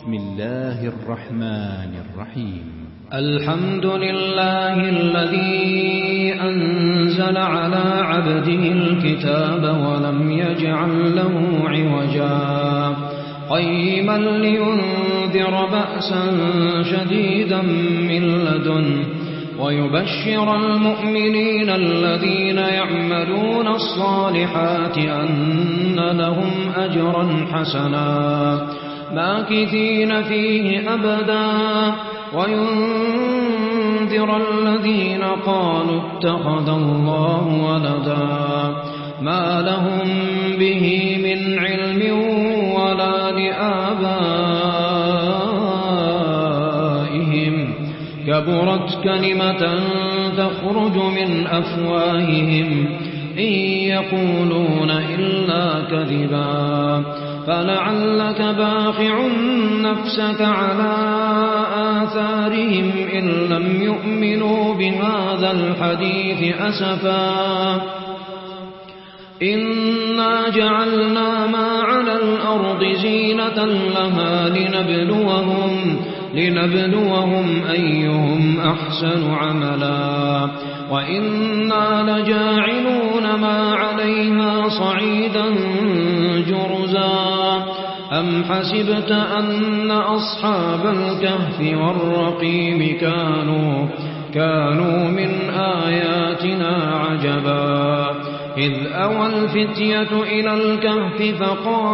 بسم الله الرحمن الرحيم. الحمد لله الذي أنزل على عبده الكتاب ولم يجعل له عوجا قيما لينذر بأسا شديدا من لدنه ويبشر المؤمنين الذين يعملون الصالحات أن لهم أجرا حسنا ماكثين فيه أبدا وينذر الذين قالوا اتخذ الله ولدا ما لهم به من علم ولا لآبائهم كبرت كلمة تخرج من أفواههم إن يقولون إلا كذبا فلعلك باخع نفسك على آثارهم إن لم يؤمنوا بهذا الحديث أسفا إنا جعلنا ما على الأرض زينة لها لنبلوهم أيهم أحسن عملا وإنا لجاعلون ما عليها صعيدا جرزا أم حسبت أن أصحاب الكهف والرقيم كانوا من آياتنا عجبا إذ أوى الفتية إلى الكهف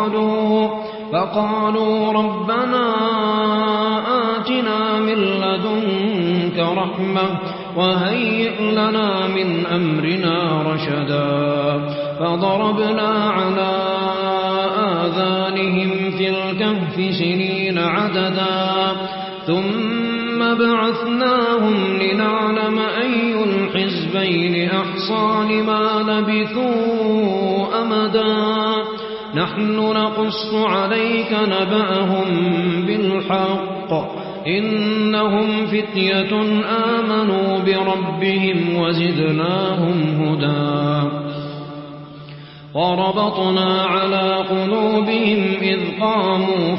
فقالوا ربنا آتنا من لدنك رحمة وهيئ لنا من أمرنا رشدا فضربنا على آذانهم في الكهف سنين عددا ثم بعثناهم لنعلم أي الحزبين أحصى لما لبثوا أمدا نحن نقص عليك نبأهم بالحق إنهم فتية آمنوا بربهم وزدناهم هدى وربطنا على قلوبهم إذ قاموا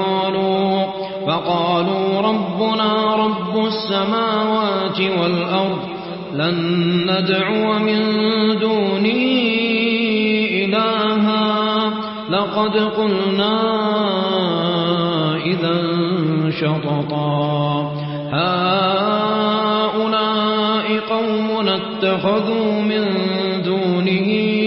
فقالوا ربنا رب السماوات والأرض لن ندعو من دونه إلها لقد قلنا إذا شططا هؤلاء قوم اتخذوا من دونه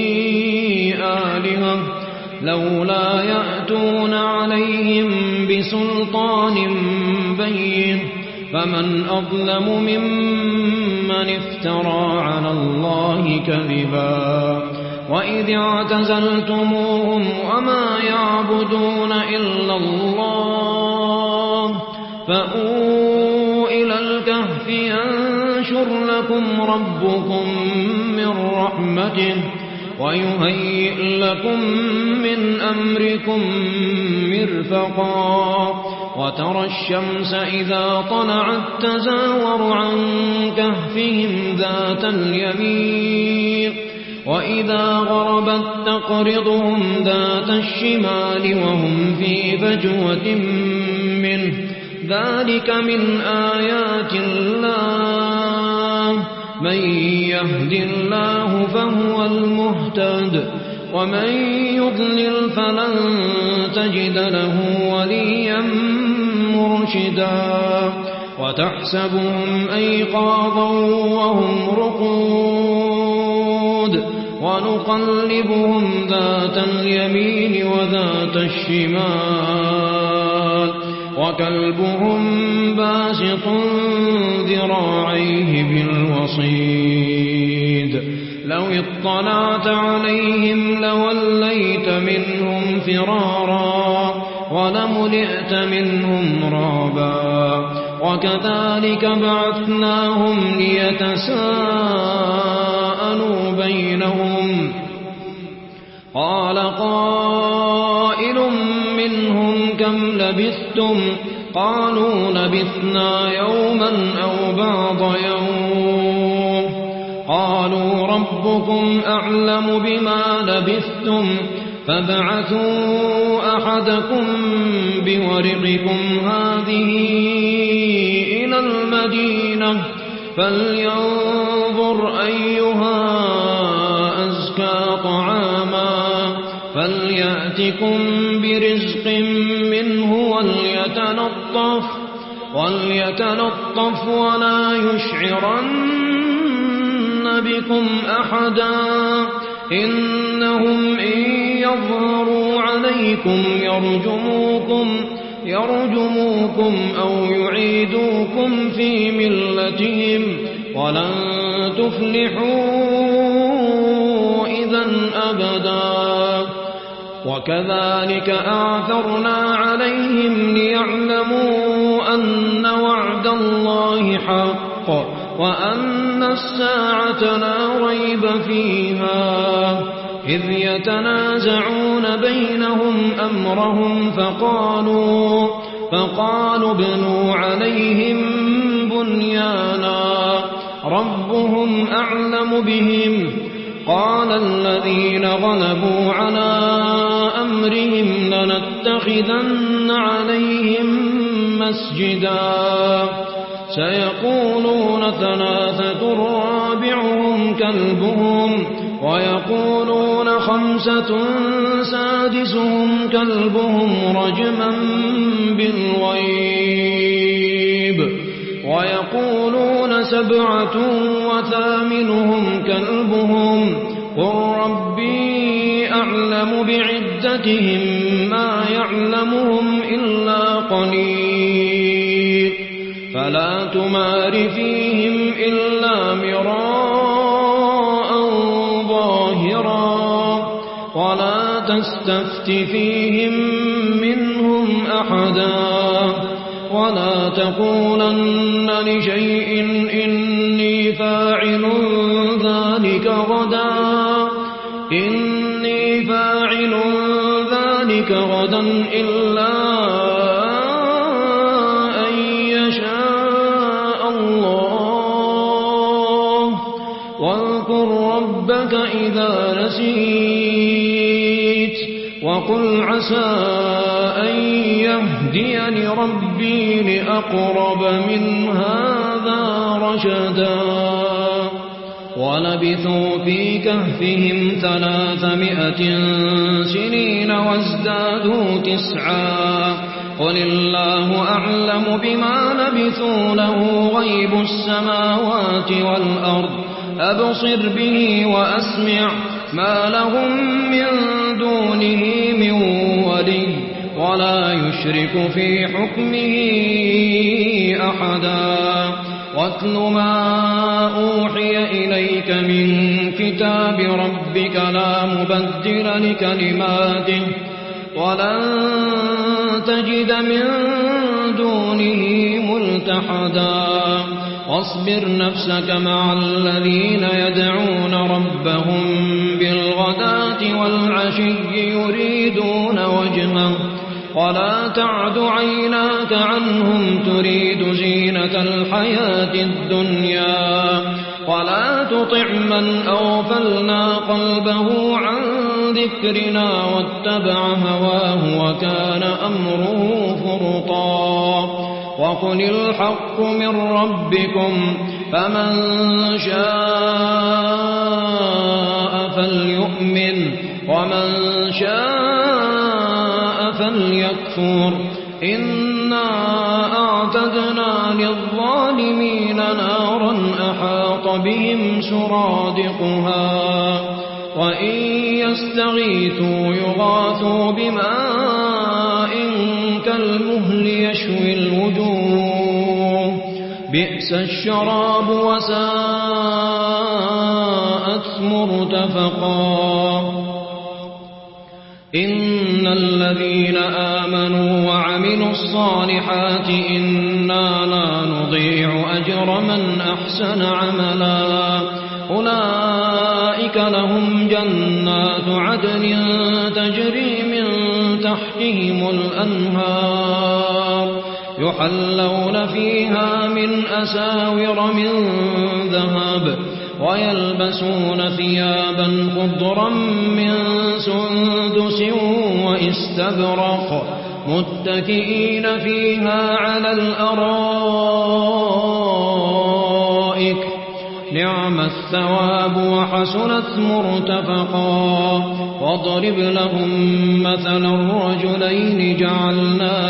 آلهة لولا يأتون عليهم بسلطان بين فمن أظلم ممن افترى على الله كذبا وإذ اعتزلتموهم وما يعبدون إلا الله فأووا إلى الكهف ينشر لكم ربكم من رحمته ويهيئ لكم من أمركم مرفقا وترى الشمس إذا طلعت تزاور عن كهفهم ذات اليمين وإذا غربت تقرضهم ذات الشمال وهم في فجوة منه ذلك من آيات الله من يهد الله فهو المهتد ومن يضلل فلن تجد له وليا مرشدا وتحسبهم أيقاظا وهم رقود ونقلبهم ذات اليمين وذات الشمال وكلبهم باسط ذراعيه بالوصيد لو اطلعت عليهم لوليت منهم فرارا ولملئت منهم رعبا وكذلك بعثناهم ليتساءلوا بينهم قال قائل منهم كم لبثتم قالوا لبثنا يوما أو بعض يوم قالوا ربكم أعلم بما لبثتم فابعثوا أحدكم بورقكم هذه إلى المدينة فلينظر أيها أزكى طعاما فليأتكم برزق منه وليتلطف ولا يشعرن بكم أحدا إنهم إن يظهروا عليكم يرجموكم أو يعيدوكم في ملتهم ولن تفلحوا إذا أبدا وكذلك أعثرنا عليهم ليعلموا أن وعد الله حق وأن الساعة لا ريب فيها إذ يتنازعون بينهم أمرهم فقالوا ابنوا عليهم بنيانا ربهم أعلم بهم قال الذين غلبوا على أمرهم لنتخذن عليهم مسجدا سيقولون ثلاثة رابعهم كلبهم ويقولون خمسة سادسهم كلبهم رجما بالغيب ويقولون سبعة وثامنهم كلبهم قل ربي أعلم بعدتهم ما يعلمهم إلا قليل فلا تمار فيهم إلا مراء ظاهرا ولا تستفت فيهم منهم أحدا ولا تقولن لشيء إني فاعل ذلك غدا إلا أن يشاء الله واذكر ربك إذا نسيت وقل عسى أن يهديني ربي لأقرب من هذا رشدا ولبثوا في كهفهم 300 سنين وازدادوا 9 قل الله أعلم بما لبثوا له غيب السماوات والأرض أبصر به وأسمع ما لهم من دونه من ولي ولا يشرك في حكمه أحدا واتل ما أوحي إليك من كتاب ربك لا مبدل لكلماته ولن تجد من دونه ملتحدا واصبر نفسك مع الذين يدعون ربهم بالغداة والعشي يريدون وجهه ولا تعد عيناك عنهم تريد زينة الحياة الدنيا ولا تطع من أغفلنا قلبه عن ذكرنا واتبع هواه وكان أمره فرطا وقل الحق من ربكم فمن شاء فليؤمن ومن شاء فليكفر إنا أعتدنا للظالمين نارا أحاط بهم سرادقها وإن يستغيثوا يغاثوا بماء كالمهل يشوي الوجوه بئس الشراب وساءت مرتفقا إن الذين آمنوا وعملوا الصالحات إنا لا نضيع أجر من أحسن عملا أولئك لهم جنات عدن تجري من تحتهم الأنهار يحلون فيها من أساور من ذهب ويلبسون ثيابا خضرا من سندس واستبرق متكئين فيها على الأرائك نعم الثواب وحسنت مرتفقا واضرب لهم مثلا الرجلين جعلنا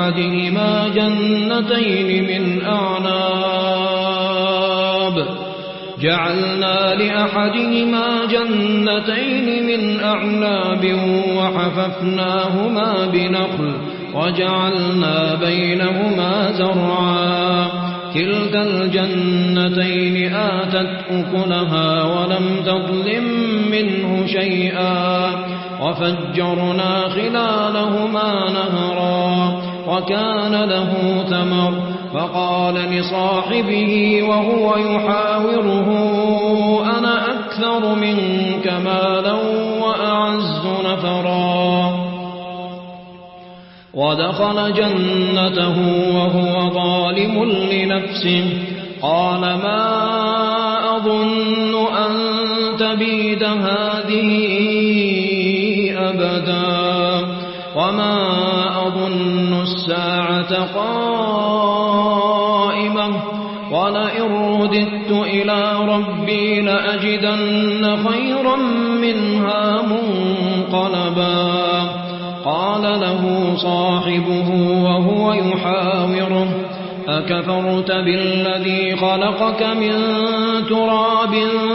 لأحدهما جنتين من أعناب وحففناهما بنخل وجعلنا بينهما زرعا كلتا الجنتين آتت أكلها ولم تظلم منه شيئا وفجرنا خلالهما نهرا وكان له ثمر فقال لصاحبه وهو يحاوره أنا أكثر منك مالا وأعز نفرا ودخل جنته وهو ظالم لنفسه قال ما أظن أن تبيد هذه أبدا وما أظن الساعة قائمة ولئن رددت إلى ربي لأجدن خيرا منها منقلبا قال له صاحبه وهو يحاوره أكفرت بالذي خلقك من تراب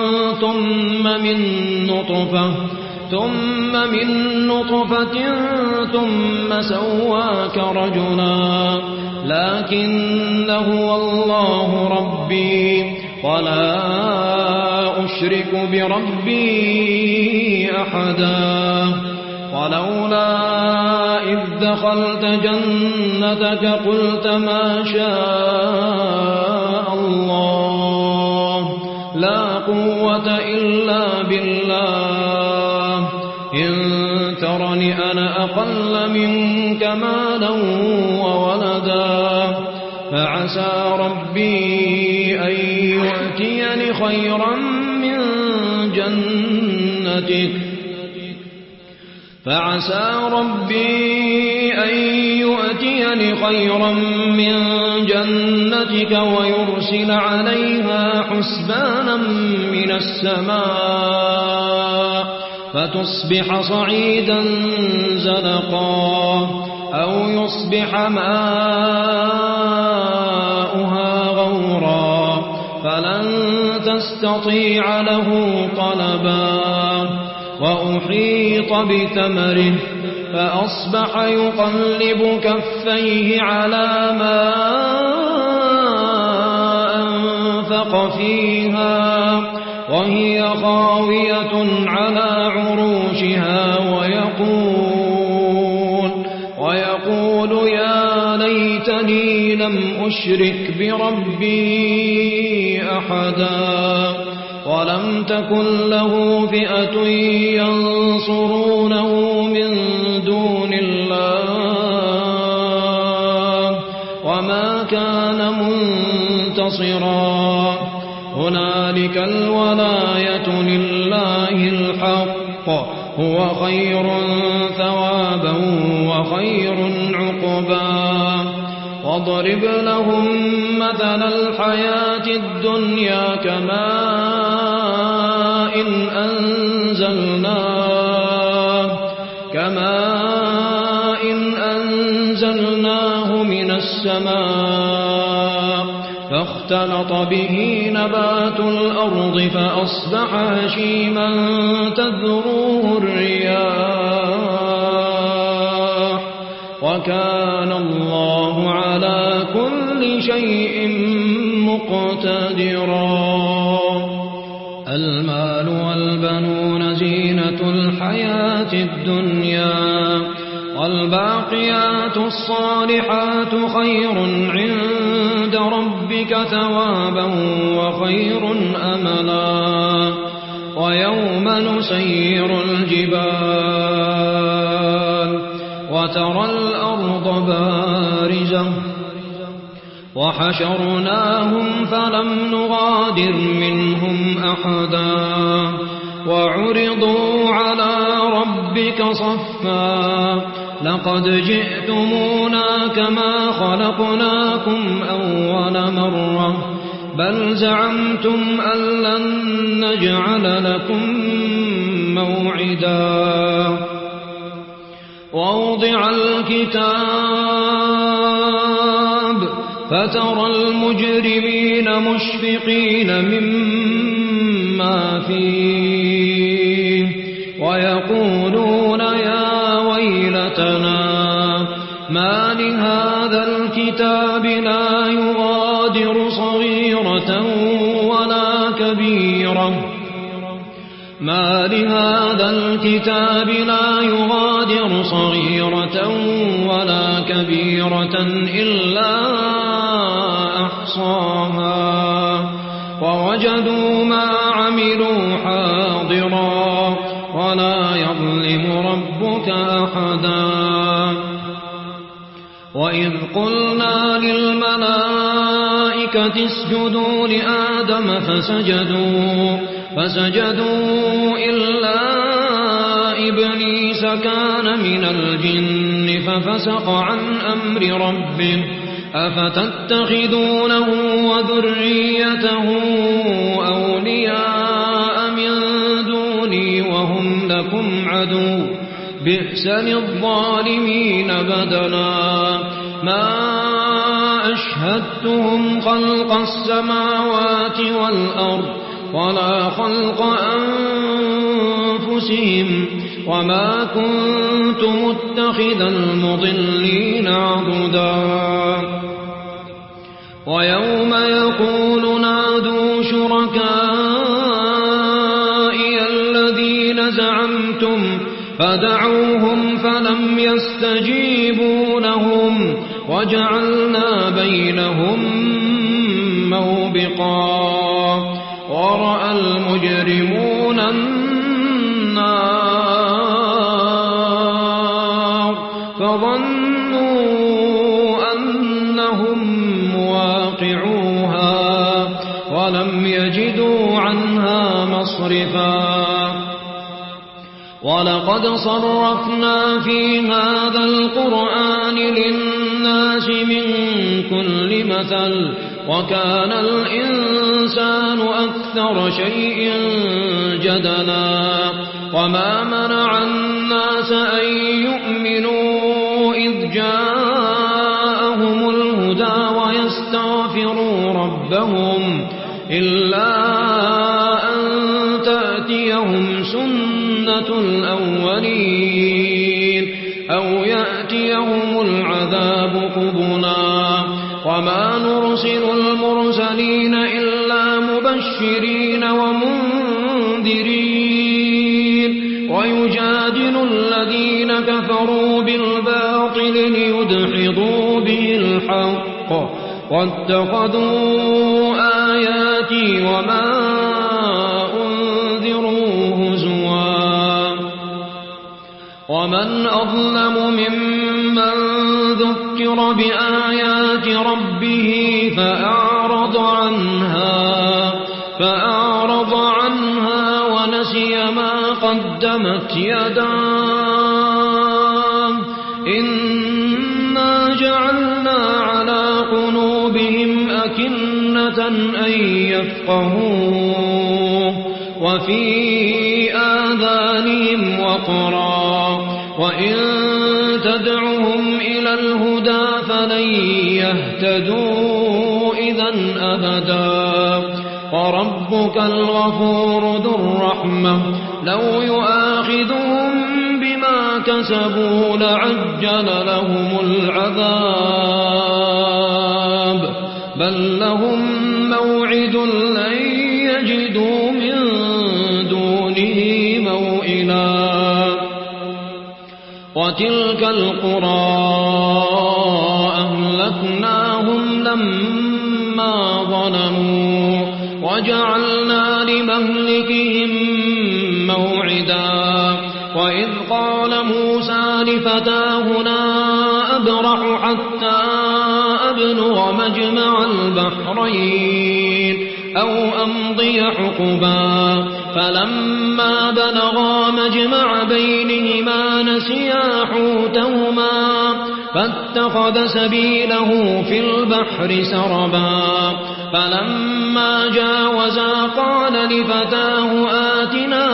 ثم من نطفة ثم سواك رجلا لكن هو الله ربي ولا أشرك بربي أحدا ولولا إذ دخلت جنتك قلت ما شاء الله لا قوة إلا بالله إن ترني أنا أقل منك مالا وولدا فعسى ربي أن يؤتيني خيرا من جنتك ويرسل عليها حسبانا من السماء فتصبح صعيدا زلقا أو يصبح ماؤها غورا فلن تستطيع له طلبا وأحيط بثمره فأصبح يقلب كفيه على ما أنفق فيها وهي خاوية على عروشها ويقول يا ليتني لم أشرك بربي أحدا ولم تكن له فئة ينصرونه من دون الله وما كان منتصرا هنالك الولاية لله الحق هو خير ثوابا وخير عقبا واضرب لهم مثل الحياة الدنيا كماء أنزلناه من السماء فاختلط به نبات الأرض فأصبح هشيما تذروه الرياح وكان الله على كل شيء مقتدرا المال والبنون زينة الحياة الدنيا والباقيات الصالحات خير عند ربك ثوابا وخير أملا ويوم نسير الجبال وترى الأرض وحشرناهم فلم نغادر منهم أحدا وعرضوا على ربك صفا لقد جئتمونا كما خلقناكم أول مرة بل زعمتم أن لن نجعل لكم موعدا ووضع الكتاب فترى المجرمين مشفقين مما فيه ويقولون يا ويلتنا ما لهذا الكتاب لا يغادر صغيرة ولا كبيرة ما لهذا الكتاب لا يغادر صغيرة ولا كبيرة إلا أحصاها ووجدوا ما عملوا حاضرا ولا يظلم ربك أحدا وإذ قلنا للملائكة اسجدوا لآدم فسجدوا إلا إبليس كان من الجن ففسق عن أمر ربه أفتتخذونه وذريته أولياء من دوني وهم لكم عدو بئس للظالمين بدلا ما أشهدتهم خلق السماوات والأرض ولا خلق أنفسهم وما كنت متخذ المضلين عضدا ويوم يقول نادوا شركائي الذين زعمتم فدعوهم فلم يستجيبوا لهم وجعلنا بينهم موبقا ورأى المجرمون النار فظنوا أنهم مواقعوها ولم يجدوا عنها مصرفا ولقد صرفنا في هذا القرآن للناس من كل مثل وكان الإنسان أكثر شيء جدلا وما منع الناس أن يؤمنوا إذ جاءهم الهدى ويستغفروا ربهم إلا أن تأتيهم سنة الأولين أو يأتيهم العذاب قبلا وما نرسل المرسلين إلا مبشرين ومنذرين ويجادل الذين كفروا بالباطل ليدحضوا به الحق واتخذوا آياتي وما أنذروا هزوا ومن أظلم ممن ذكر بآيات ربه فأعرض عنها ونسي ما قدمت يداه إنا جعلنا على قلوبهم أكنة أن يفقهوه وفي آذانهم وقرا وإن تدعهم إلى الهدى فلن يهتدوا إذا أبدا وربك الغفور ذو الرحمة لو يؤاخذهم بما كسبوا لعجل لهم العذاب بل لهم موعد لن يجدوا من دونه موئلا وتلك القرى أهلكناهم لما ظلموا وجعلنا لمهلكهم موعدا وإذ قال موسى لفتاه لا أبرح حتى أبلغ مجمع البحرين أو أمضي حقبا فلما بلغا مجمع بينهما نسيا حوتهما فاتخذ سبيله في البحر سربا فلما جاوزا قال لفتاه آتنا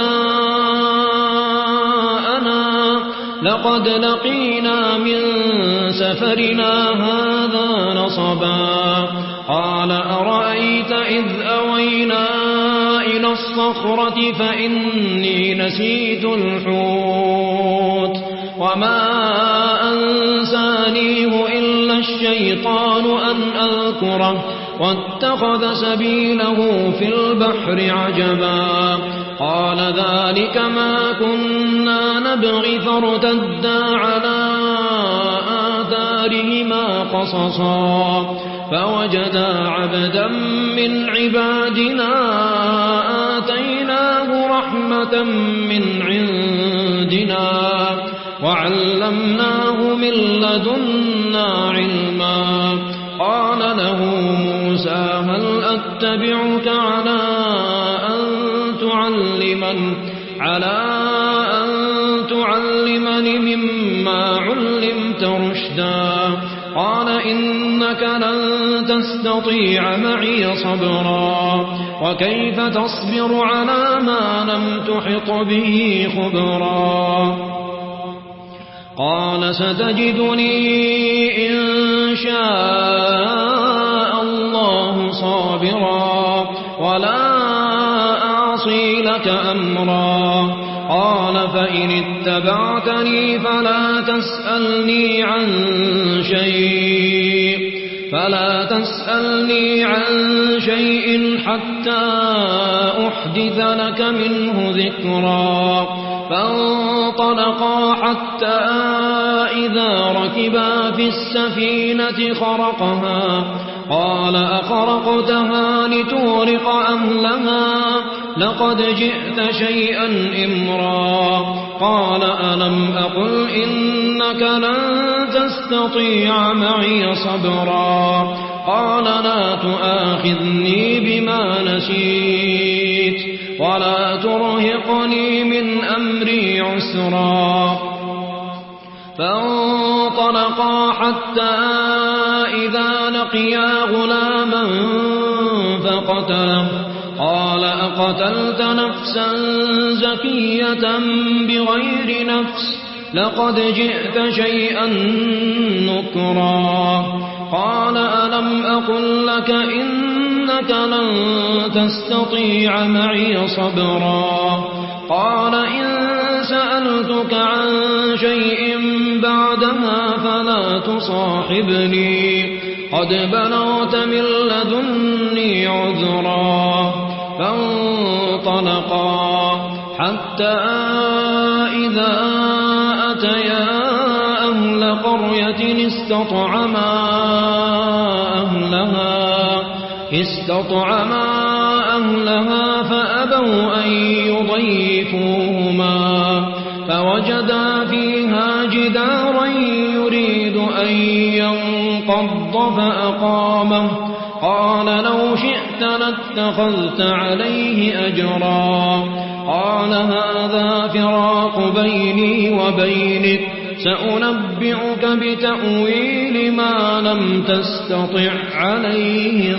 غداءنا لقد لقينا من سفرنا هذا نصبا قال أرأيت إذ أوينا إلى الصخرة فإني نسيت الحوت وما أنسانيه إلا الشيطان أن أذكره واتخذ سبيله في البحر عجبا قال ذلك ما كنا نبغي فارتدا على آثارهما قصصا فوجدا عبدا من عبادنا آتيناه رحمة من عندنا وعلمناه من لدنا علما قال له موسى هل أتبعك على أن تعلمني مما علمت رشدا قال إنك لن تستطيع معي صبرا وكيف تصبر على ما لم تحط به خبرا قال ستجدني إن شاء الله صابرا ولا أعصي لك أمرا قال فإن اتبعتني فلا تسألني عن شيء حتى أحدث لك منه ذكرا فانطلقا حتى إذا ركبا في السفينة خرقها قال أخرقتها لتغرق أهلها لقد جئت شيئا إمرا قال ألم أقل إنك لن تستطيع معي صبرا قال لا تؤاخذني بما نسيت ولا ترهقني من أمري عسرا فانطلقا حتى إذا لقيا غلاما فقتله قال أقتلت نفسا زكية بغير نفس لقد جئت شيئا نكرا قال ألم أقل لك إنك لن تستطيع معي صبرا قال إن سألتك عن شيء بعدها فلا تصاحبني قد بلغت من لدني عذرا فانطلقا حتى إذا أتيا أهل قرية استطعما أهلها فأبوا أن يضيفوهما فوجدا فيها جدارا يريد أن ينقض فأقامه قال لو شئت لاتخذت عليه أجرا قال هذا فراق بيني وبينك سأنبئك بتأويل ما لم تستطع عليه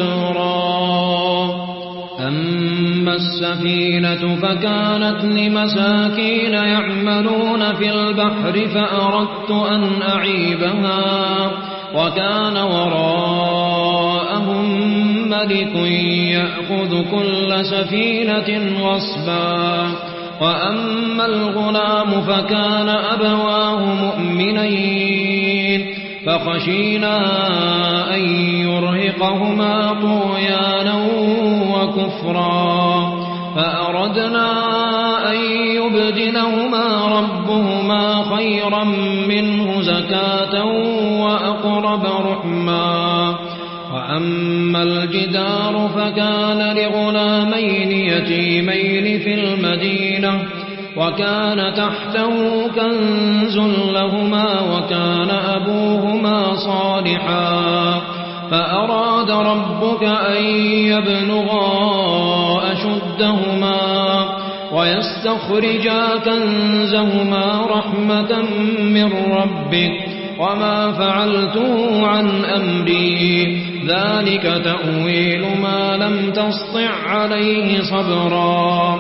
صبرا أما السفينة فكانت لمساكين يعملون في البحر فأردت أن أعيبها وكان وراءهم ملك يأخذ كل سفينة غصبا وأما الغلام فكان أبواه مؤمنين فخشينا أن يرهقهما طغيانا وكفرا فأردنا أن يبدلهما ربهما خيرا منه زكاة وأقرب رحما وأما الجدار فكان لغلامين يتيمين في المدينة وكان تحته كنز لهما وكان أبوهما صالحا فأراد ربك أن يبلغا أشدهما ويستخرجا كنزهما رحمة من ربك وما فعلته عن أمري ذلك تأويل ما لم تسطع عليه صبرا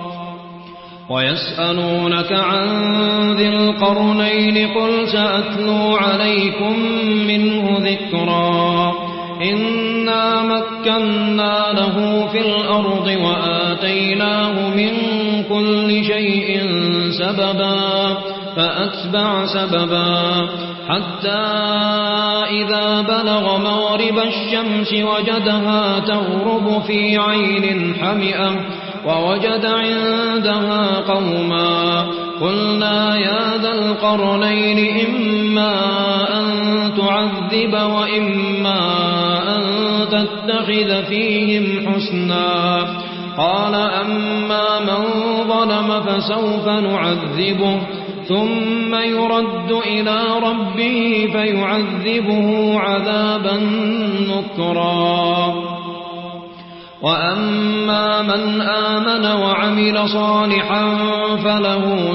ويسألونك عن ذي القرنين قل سأتلو عليكم منه ذكرا إنا مكنا له في الأرض وآتيناه من كل شيء سببا فأتبع سببا حتى إذا بلغ مغرب الشمس وجدها تغرب في عين حمئة ووجد عندها قوما قلنا يا ذا القرنين إما أن تعذب وإما أن تتخذ فيهم حسنا قال أما من ظلم فسوف نعذبه ثم يرد إلى ربه فيعذبه عذابا نكرا وأما من آمن وعمل صالحا فله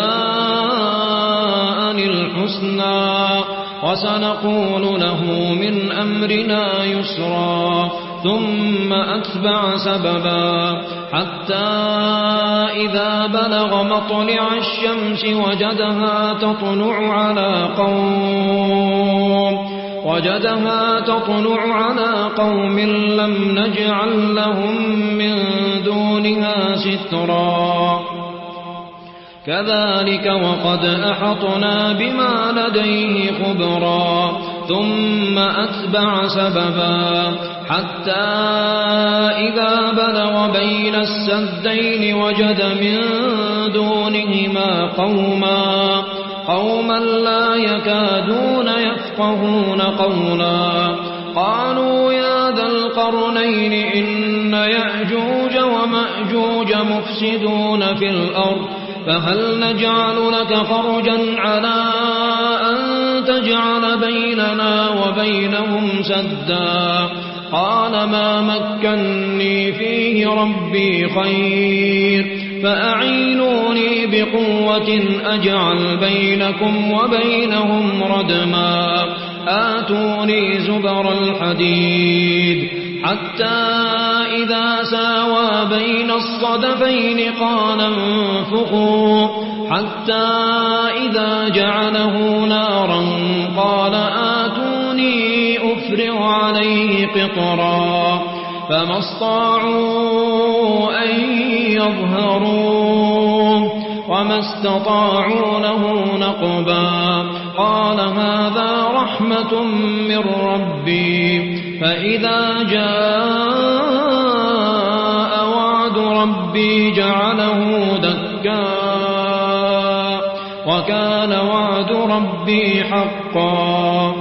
جزاء الحسنى وسنقول له من أمرنا يسرا ثم أتبع سببا حتى إذا بلغ مطلع الشمس وجدها تطلع على قوم لم نجعل لهم من دونها سترا كذلك وقد أحطنا بما لديه خبرا ثم أتبع سببا حتى إذا بلغ بين السدين وجد من دونهما قوما لا يكادون يفقهون قولا قالوا يا ذا القرنين إن يأجوج ومأجوج مفسدون في الأرض فهل نجعل لك خرجا على أن تجعل بيننا وبينهم سدا قال ما مكني فيه ربي خير فأعينوني بقوة أجعل بينكم وبينهم ردما آتوني زبر الحديد حتى إذا ساوى بين الصدفين قال انفخوا حتى إذا جعله نارا قال آتوني أفرغ عليه قطرا فما استطاعوا أن يظهروه وما استطاعوا له نقبا قال هذا رحمة من ربي فإذا جاء وعد ربي جعله دكا وكان وعد ربي حقا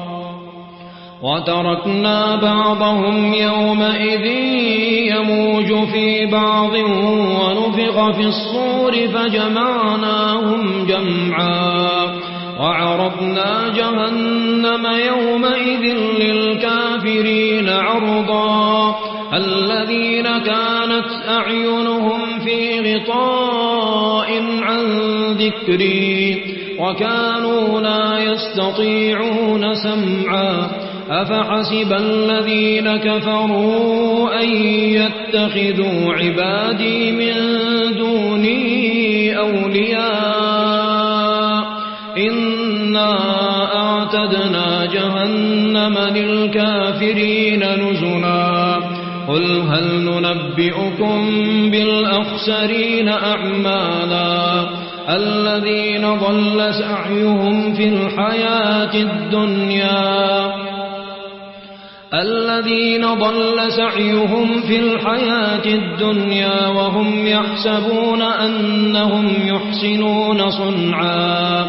وتركنا بعضهم يومئذ يموج في بعض ونفخ في الصور فجمعناهم جمعا وعرضنا جهنم يومئذ للكافرين عرضا الذين كانت أعينهم في غطاء عن ذكري وكانوا لا يستطيعون سمعا أفحسب الذين كفروا أن يتخذوا عبادي من دوني أولياء إنا أعتدنا جهنم للكافرين نزلا قل هل ننبئكم بالأخسرين أعمالا الذين ضل سعيهم في الحياة الدنيا وهم يحسبون أنهم يحسنون صنعا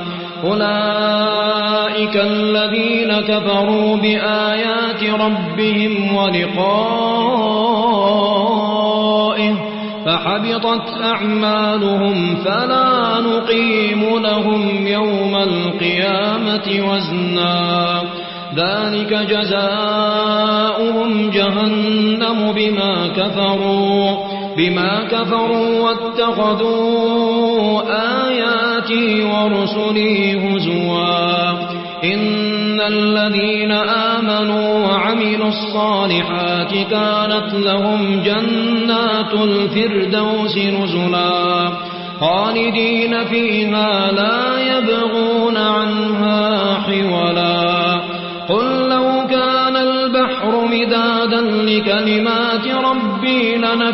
أولئك الذين كفروا بآيات ربهم ولقائه فحبطت أعمالهم فلا نقيم لهم يوم القيامة وزنا ذلك جزاؤهم جهنم بما كفروا واتخذوا آياتي ورسلي هزوا إن الذين آمنوا وعملوا الصالحات كانت لهم جنات الفردوس نزلا خالدين فيها لا يبغون عنها حولا قل لو كان البحر مدادا لكلمات ربي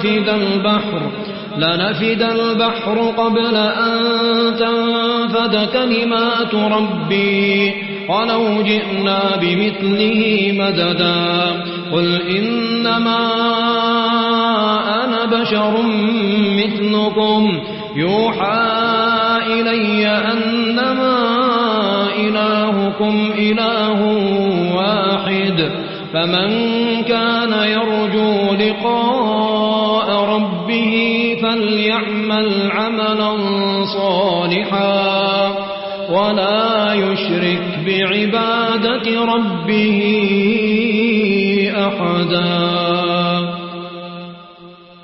لنفد البحر قبل أن تنفد كلمات ربي ولو جئنا بمثله مددا قل إنما أنا بشر مثلكم يوحى إلي أنما إلهكم إله واحد فمن كان يرجو لقاء ربه فليعمل عملا صالحا ولا يشرك بعبادة ربه أحدا